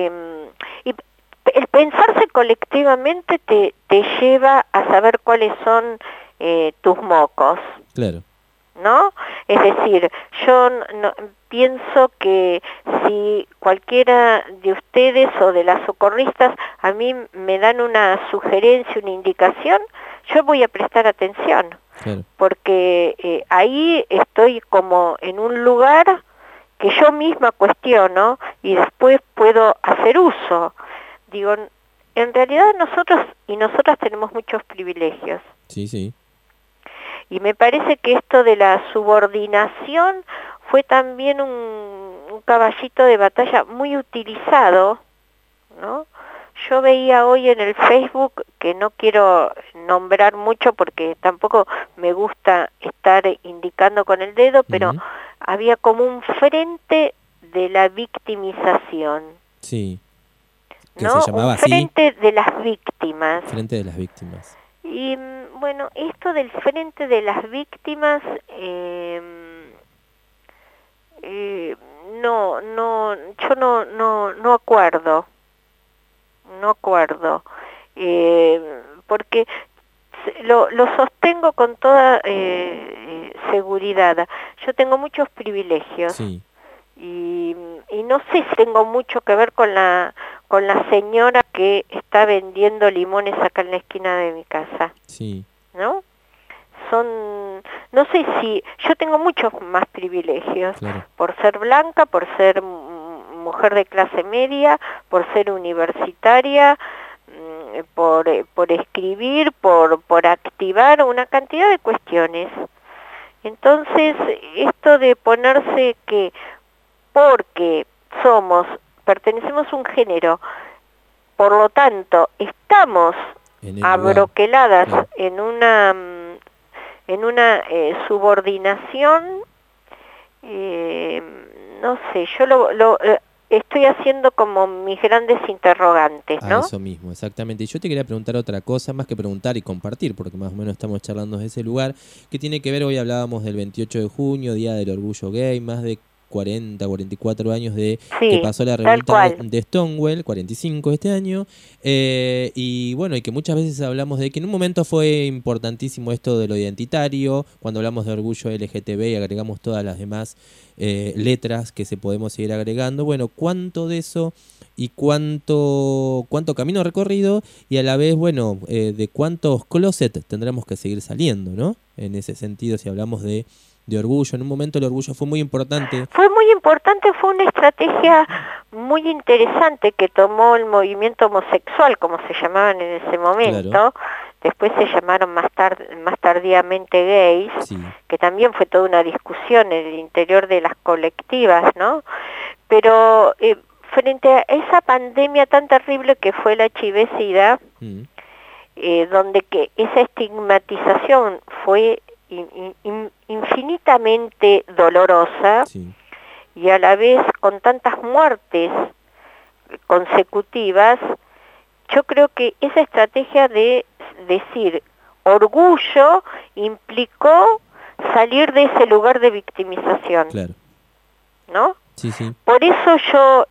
el pensarse colectivamente te lleva a saber cuáles son tus mocos.
Claro.
¿No? Es decir, yo pienso que si cualquiera de ustedes o de las socorristas a mí me dan una sugerencia, una indicación, yo voy a prestar atención, porque ahí estoy como en un lugar que yo misma cuestiono y después puedo hacer uso. Digo, en realidad nosotros y nosotras tenemos muchos privilegios.
Sí, sí.
Y me parece que esto de la subordinación fue también un caballito de batalla muy utilizado, ¿no? Yo veía hoy en el Facebook, que no quiero nombrar mucho porque tampoco me gusta estar indicando con el dedo, pero había como un frente de la victimización.
Sí. Que
¿no?
se llamaba
un frente de las víctimas.
Frente de las víctimas.
Y bueno, esto del frente de las víctimas, yo no acuerdo, porque lo sostengo con toda seguridad. Yo tengo muchos privilegios.
Sí.
Y no sé si tengo mucho que ver con la señora que está vendiendo limones acá en la esquina de mi casa.
Sí.
¿No? No sé si yo tengo muchos más privilegios,
claro,
por ser blanca, por ser mujer de clase media, por ser universitaria, por escribir, por activar una cantidad de cuestiones. Entonces, esto de ponerse que porque pertenecemos a un género, por lo tanto, estamos abroqueladas en una subordinación, no sé, yo estoy haciendo como mis grandes interrogantes, ¿no?
Eso mismo, exactamente. Y yo te quería preguntar otra cosa, más que preguntar y compartir, porque más o menos estamos charlando desde ese lugar, que tiene que ver, hoy hablábamos del 28 de junio, Día del Orgullo Gay, más de 40, 44 años de que pasó la revuelta de Stonewall, 45 este año, y bueno, y que muchas veces hablamos de que en un momento fue importantísimo esto de lo identitario, cuando hablamos de orgullo LGTB y agregamos todas las demás letras que se podemos seguir agregando. Bueno, ¿cuánto de eso y cuánto camino recorrido, y a la vez, bueno, de cuántos closets tendremos que seguir saliendo, ¿no? En ese sentido, si hablamos de orgullo. En un momento el orgullo fue muy importante.
Fue muy importante, fue una estrategia muy interesante que tomó el movimiento homosexual, como se llamaban en ese momento. Claro. Después se llamaron más tardíamente gays, sí, que también fue toda una discusión en el interior de las colectivas, ¿no? Pero frente a esa pandemia tan terrible que fue la HIV-Sida, donde que esa estigmatización fue infinitamente dolorosa, sí, y a la vez con tantas muertes consecutivas, yo creo que esa estrategia de decir orgullo implicó salir de ese lugar de victimización, claro, ¿no?
Sí, sí.
Por eso yo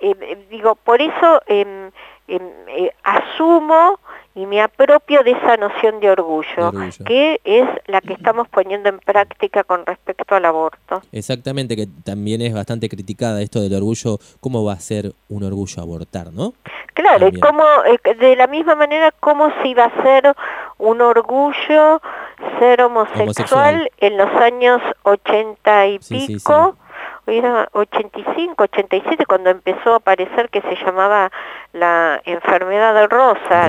asumo y me apropio de esa noción de orgullo, que es la que estamos poniendo en práctica con respecto al aborto.
Exactamente, que también es bastante criticada esto del orgullo. ¿Cómo va a ser un orgullo abortar, no?
Claro, también. Y cómo, de la misma manera, cómo se iba a ser un orgullo ser homosexual en los años 80 y pico, sí, sí. Era 85, 87, cuando empezó a aparecer que se llamaba la enfermedad de Rosa.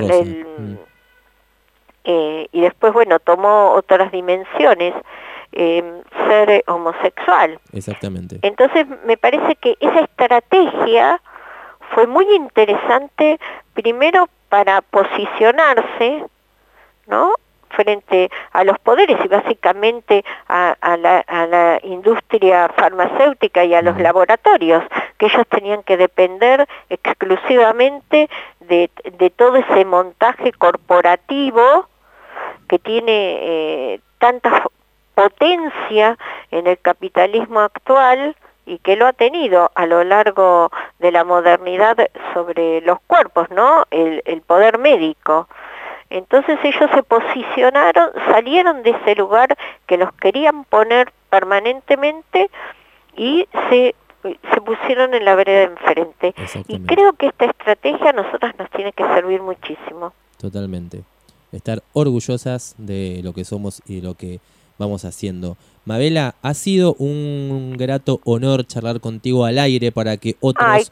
Y después, bueno, tomó otras dimensiones, ser homosexual.
Exactamente.
Entonces, me parece que esa estrategia fue muy interesante, primero para posicionarse, ¿no?, frente a los poderes y básicamente a la industria farmacéutica y a los laboratorios, que ellos tenían que depender exclusivamente de todo ese montaje corporativo que tiene tanta potencia en el capitalismo actual y que lo ha tenido a lo largo de la modernidad sobre los cuerpos, ¿no? El poder médico. Entonces ellos se posicionaron, salieron de ese lugar que los querían poner permanentemente y se pusieron en la vereda enfrente. Y creo que esta estrategia a nosotras nos tiene que servir muchísimo.
Totalmente. Estar orgullosas de lo que somos y de lo que vamos haciendo. Mabela, ha sido un grato honor charlar contigo al aire para que otras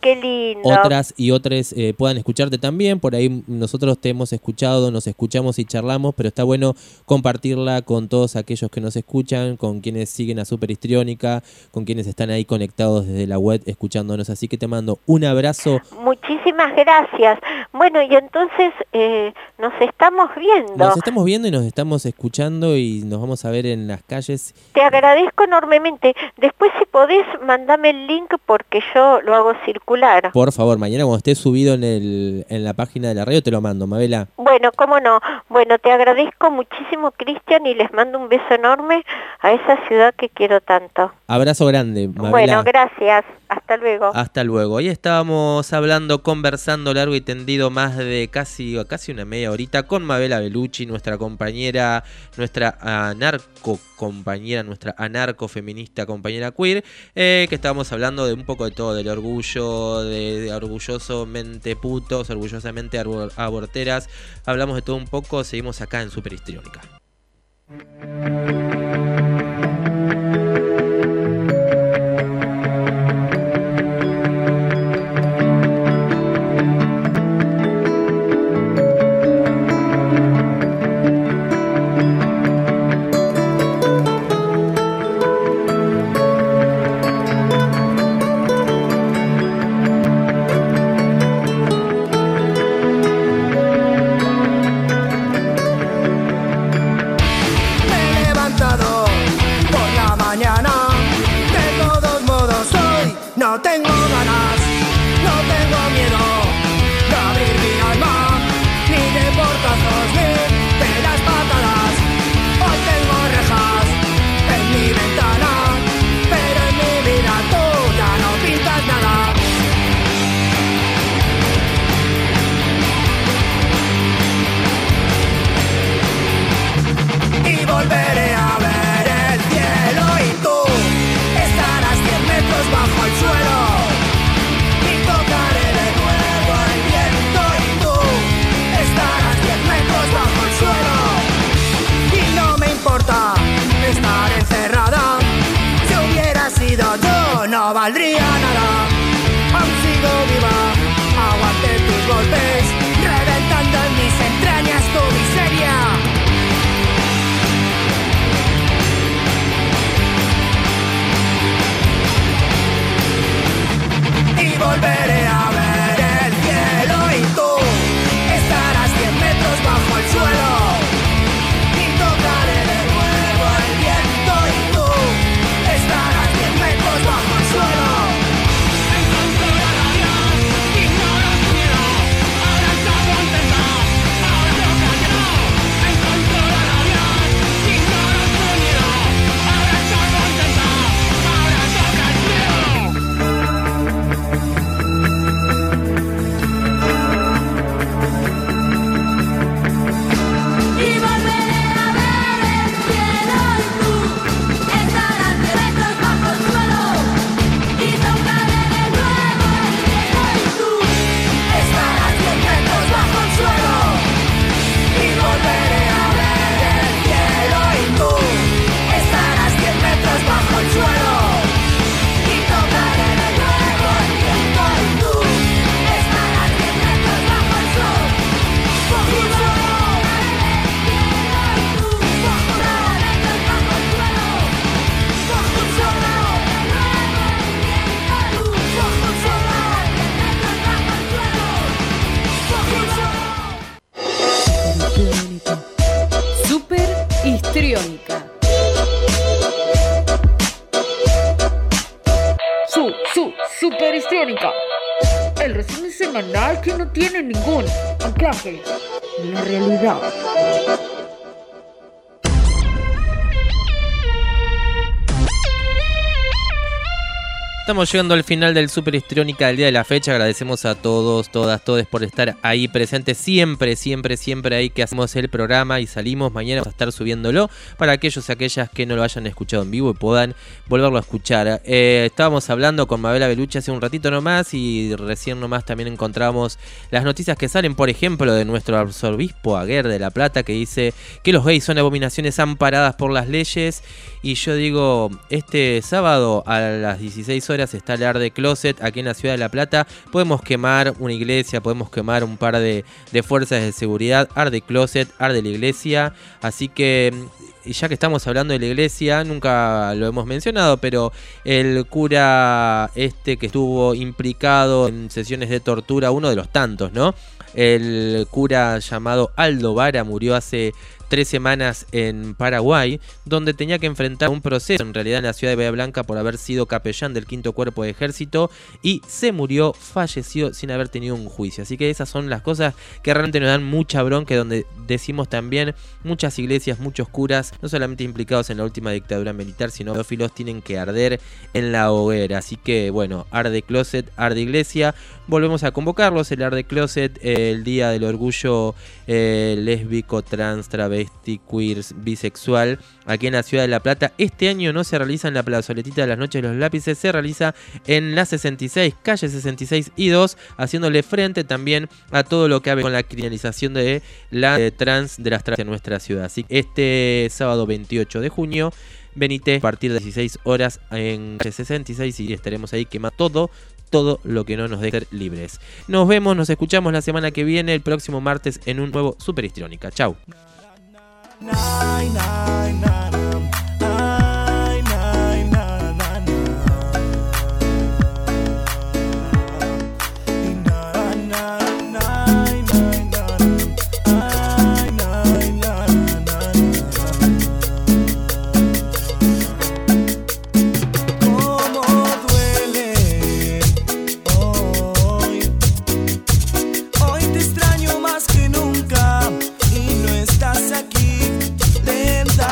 y otros puedan escucharte también. Por ahí nosotros te hemos escuchado, nos escuchamos y charlamos, pero está bueno compartirla con todos aquellos que nos escuchan, con quienes siguen a Super Histriónica, con quienes están ahí conectados desde la web escuchándonos. Así que te mando un abrazo.
Muchísimas gracias. Bueno, y entonces nos estamos viendo.
Nos estamos viendo y nos estamos escuchando y nos vamos a ver en las calles.
Te agradezco enormemente. Después, si podés, mandame el link porque yo lo hago circular.
Por favor, mañana cuando esté subido en la página de la radio te lo mando, Mabela.
Bueno, cómo no. Bueno, te agradezco muchísimo, Cristian, y les mando un beso enorme a esa ciudad que quiero tanto.
Abrazo grande, Mabela.
Bueno, gracias. Hasta luego.
Hasta luego. Ahí estábamos conversando largo y tendido más de casi una media horita con Mabela Bellucci, nuestra compañera, nuestra anarco-compañera, nuestra anarco-feminista compañera queer, que estábamos hablando de un poco de todo, del orgullo, de orgullosamente putos, orgullosamente aborteras. Hablamos de todo un poco, seguimos acá en Super Histriónica.
no valdría nada. Aún sigo viva, aguante tus golpes, reventando en mis entrañas tu miseria. Y volveré a ver el cielo y tú estarás 10 metros bajo el suelo. Y tocaré de nuevo el viento y tú estarás 10 metros bajo el suelo. Encontré la rabia, ignoras tu miedo, ahora estás contenta, ahora lo callado. Encontré la rabia, ignoras tu miedo, ahora estás contenta, ahora toca el cielo. Y volveré a ver el cielo y tú estarás 10 metros bajo el suelo. Y tocaré de nuevo el cielo y tú estarás 10 metros bajo el suelo. Y volveré a ver el cielo y tú estarás 10 metros bajo el suelo. Y tocaré de nuevo el cielo y tú estarás 10 metros bajo el suelo. Bajo el suelo.
Super histriónica. Super histriónica. El resumen semanal que no tiene ningún anclaje en la realidad.
Estamos llegando al final del Super Histriónica del día de la fecha. Agradecemos a todos, todas, todes por estar ahí presentes siempre ahí que hacemos el programa y salimos. Mañana vamos a estar subiéndolo para aquellos y aquellas que no lo hayan escuchado en vivo y puedan volverlo a escuchar. Estábamos hablando con Mabela Bellucci hace un ratito nomás y recién nomás también encontramos las noticias que salen, por ejemplo, de nuestro arzobispo Aguer de La Plata, que dice que los gays son abominaciones amparadas por las leyes. Y yo digo, este sábado a las 16 horas está el Art de Closet aquí en la ciudad de La Plata. Podemos quemar una iglesia, podemos quemar un par de fuerzas de seguridad. Art de Closet, Art de la iglesia. Así que, ya que estamos hablando de la iglesia, nunca lo hemos mencionado, pero el cura que estuvo implicado en sesiones de tortura, uno de los tantos, ¿no? El cura llamado Aldo Vara murió hace 3 semanas en Paraguay, donde tenía que enfrentar un proceso en realidad en la ciudad de Bahía Blanca por haber sido capellán del 5º Cuerpo de Ejército y falleció sin haber tenido un juicio. Así que esas son las cosas que realmente nos dan mucha bronca, donde decimos también muchas iglesias, muchos curas, no solamente implicados en la última dictadura militar, sino pedófilos, tienen que arder en la hoguera. Así que bueno, Art de Closet, Art de Iglesia, volvemos a convocarlos, el Art de Closet, el Día del Orgullo lésbico, trans, travesti, queer, bisexual, aquí en la ciudad de La Plata. Este año no se realiza en la plazoletita de las Noches de los Lápices, se realiza en la 66, calle 66 y 2, haciéndole frente también a todo lo que ha con la criminalización de la trans, de las trans en nuestra ciudad. Así que este sábado 28 de junio, venite a partir de 16 horas en calle 66 y estaremos ahí quemando todo lo que no nos deje ser libres. Nos vemos, nos escuchamos la semana que viene, el próximo martes, en un nuevo Super Histriónica. Chau.
Hoy te extraño más que nunca y no estás aquí. Lenta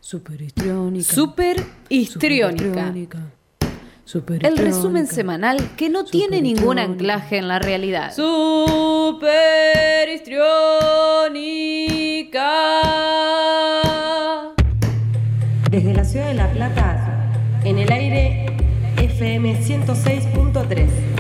Super histriónica. El resumen semanal que no tiene ningún anclaje en la realidad. Super histriónica.
Desde la ciudad de La Plata, en el aire FM 106.3.